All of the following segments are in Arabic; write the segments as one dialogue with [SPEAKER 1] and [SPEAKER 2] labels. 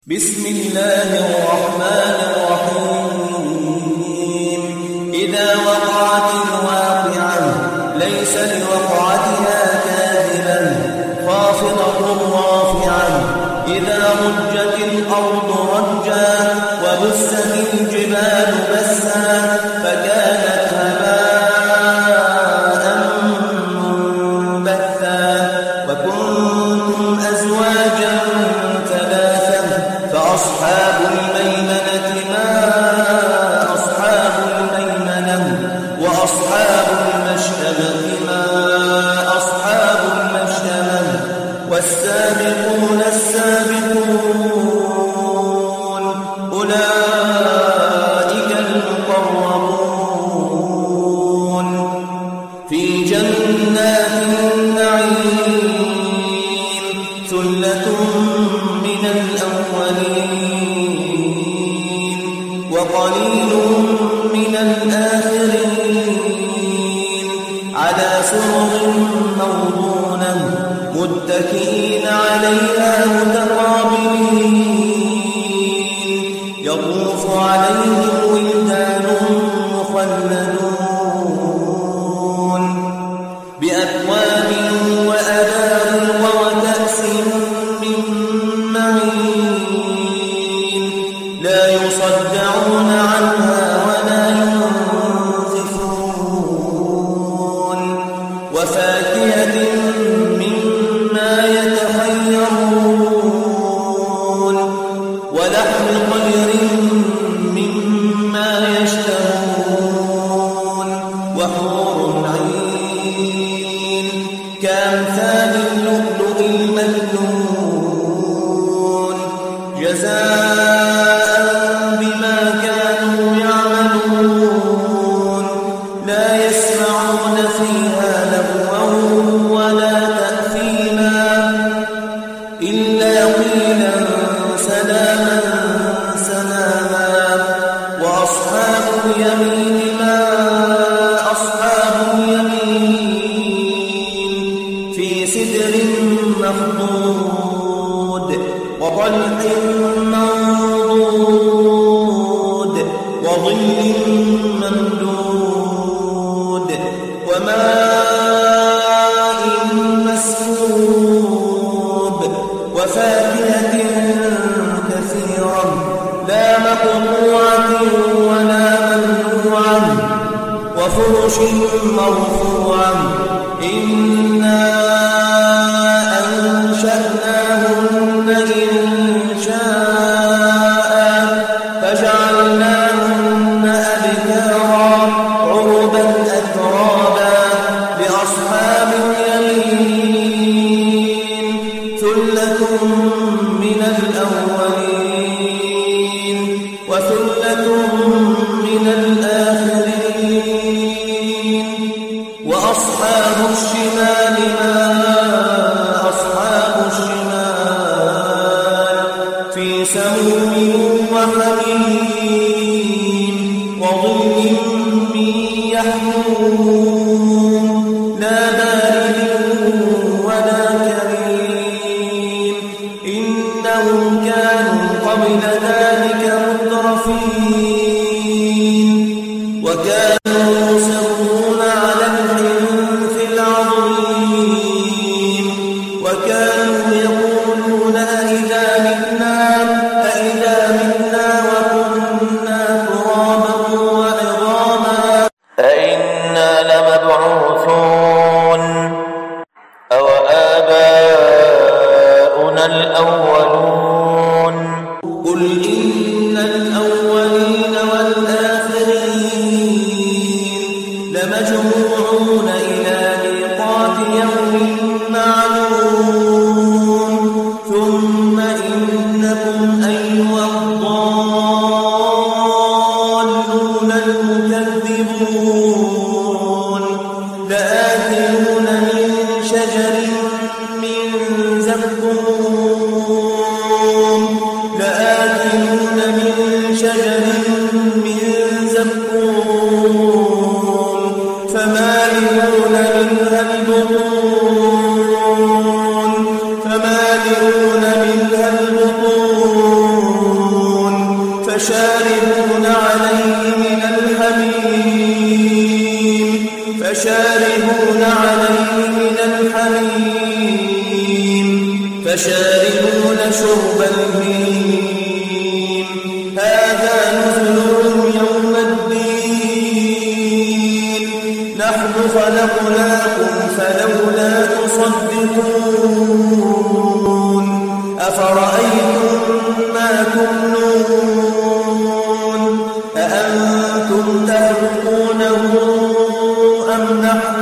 [SPEAKER 1] بسم الله الرحمن الرحيم إذا وقعت الواقعة ليس لوقعتها كاذبة خافضة رافعة إذا رجت الأرض رجا وبست الجبال بسا فكانت هباء منبثا وكنتم أزواجا ثلاثا فأصحاب الميمنة ما أصحاب الميمنة وأصحاب المشأمة ما أصحاب المشأمة والسابقون السابقون أولئك المقربون في جنات النعيم ثلة من الأولين وقليل من الآخرين على سرر موضونة متكئين عليها متقابلين يطوف عليهم ولدان مخلدون بأكواب وأباريق وكأس من معين لا يصدعون عنها ولا ينزفون وفاكهة مما يتخيرون ولحم طير مما يشتهون وحور عين كأمثال اللؤلؤ المكنون جزاء بما كانوا يعملون لا يسمعون فيها لغوا ولا تأثيما إلا قيلا سلاما سلاما وأصحاب اليمين ما أصحاب اليمين في سدر مخضود وطلح منضود وظل ممدود وماء مسكوب وفاكهة كثيرة لا مقطوعة ولا ممنوعة وفرش مرفوعة إنا أنشأناهن إنشاء فجعلناهن أبكارا عربا أترابا لأصحاب اليمين ثلة من الأولين وثلة من الآخرين وأصحاب الشمال ما أصحاب الشمال في سموم وحميم وظل من يحموم لا بارد ولا كريم إنهم كانوا قبل ذلك مترفين وكانوا يصرون على الحنث العظيم وكانوا يقولون أئذا متنا وكنا ترابا وعظاما أئنا لمبعوثون أو آباؤنا الأولون قل إن الأولين والآخرين لمجموعون إلى ميقات يوم معلوم ثم إنكم أيها الضالون المكذبون لآكلون من شجر من زقوم لآكلون من شجر من زقوم فمالئون منها البطون فشاربون عليه من الحميم فشاربون شرب الهيم هذا نزلهم يوم الدين نحن خلقناكم فلولا تصدقون أفرأيتم ما تمنون أأنتم تخلقونه أم نحن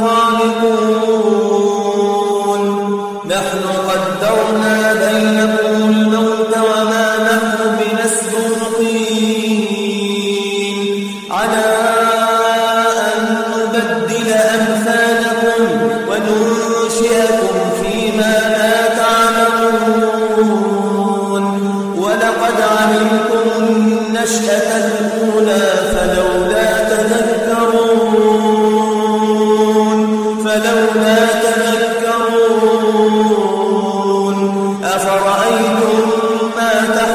[SPEAKER 1] الخالقون نحن قدرنا بينكم الموت وما نحن بمسبوقين على أن نبدل أمثالكم وننشئكم فيما لا تعلمون ولقد علمتم النشأة الأولى فلولا تذكرون أفرأيتم ما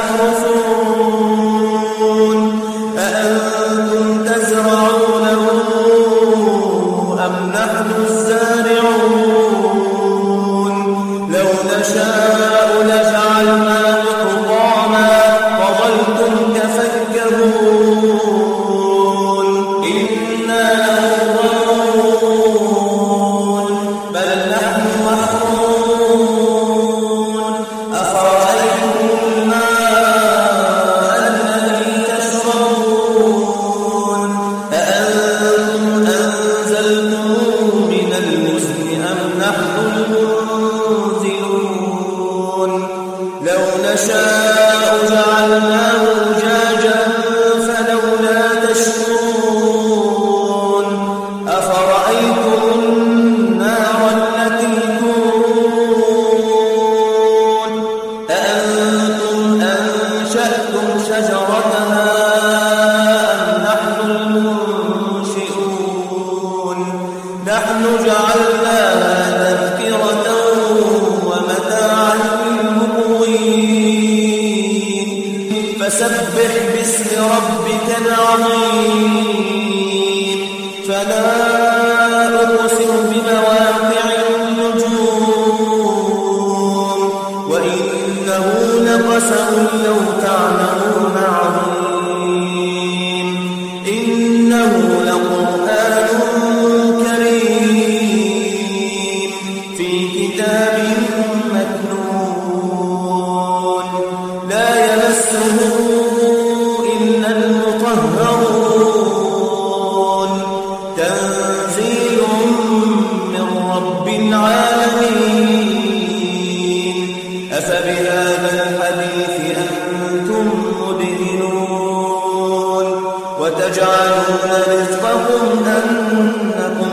[SPEAKER 1] تحرثون أأنتم تزرعونه أم نحن الزارعون لو نشاء لجعلناه حطاما فظلتم تفكرون إنا لمغرمون بل نحن محرومون أفرأيتم الماء الذي تشربون أأنتم أنزلتموه من المزن أم نحن المنزلون لو نشاء جعلناه أجاجا فلولا تشكرون أفرأيتم النار التي تورون أأنتم أنشأتم شجرتها أم نحن المنشئون نحن جعلناها تذكرة ومتاعا للمقوين فسبح باسم ربك العظيم فلا أقسم بمواقع النجوم وإنه لقسم لو تعلمون عظيم إنه لقرآن كريم في كتاب مكنون لا يمسه إلا المطهرون تنزيل من رب العالمين أفبهذا الحديث أنتم مدهنون وتجعلون رزقكم أنكم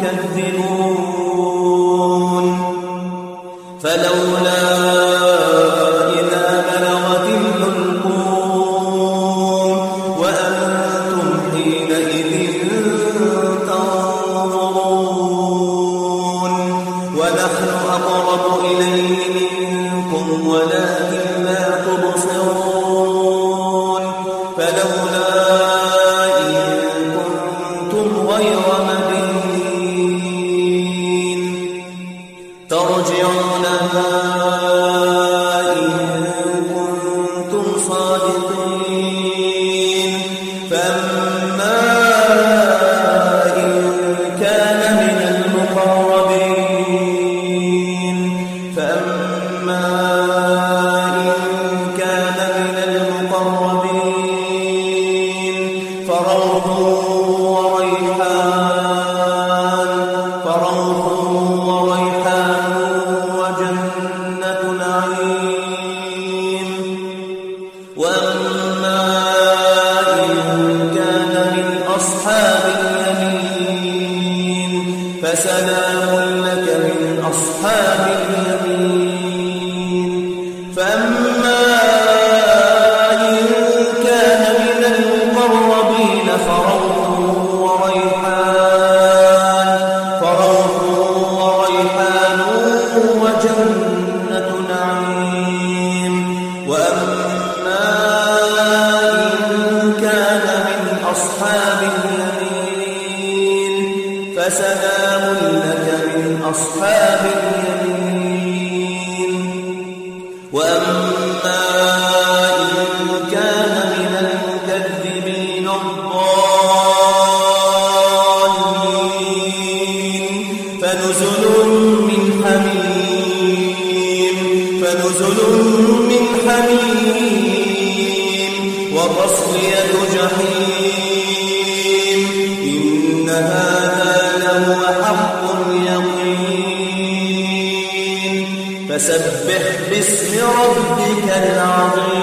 [SPEAKER 1] تكذبون فلولا إذا بلغت الحلقوم وأنتم حينئذ تنظرون ونحن أقرب إليه منكم ولكن لا تبصرون فلولا إن كنتم غير مدينين ترجعونها إن كنتم صادقين فأما إن كان من المقربين فروح وريحان وجنة نعيم وأما إن كان من أصحاب اليمين فسلام لك من أصحاب اليمين فأما إن كان من المقربين فروح وريحان وجنة نعيم وأما إن وأما إن كان من المكذبين الضالين فنزل من حميم وتصلية جحيم إن هذا لهو حق اليقين فسبح باسم ربك العظيم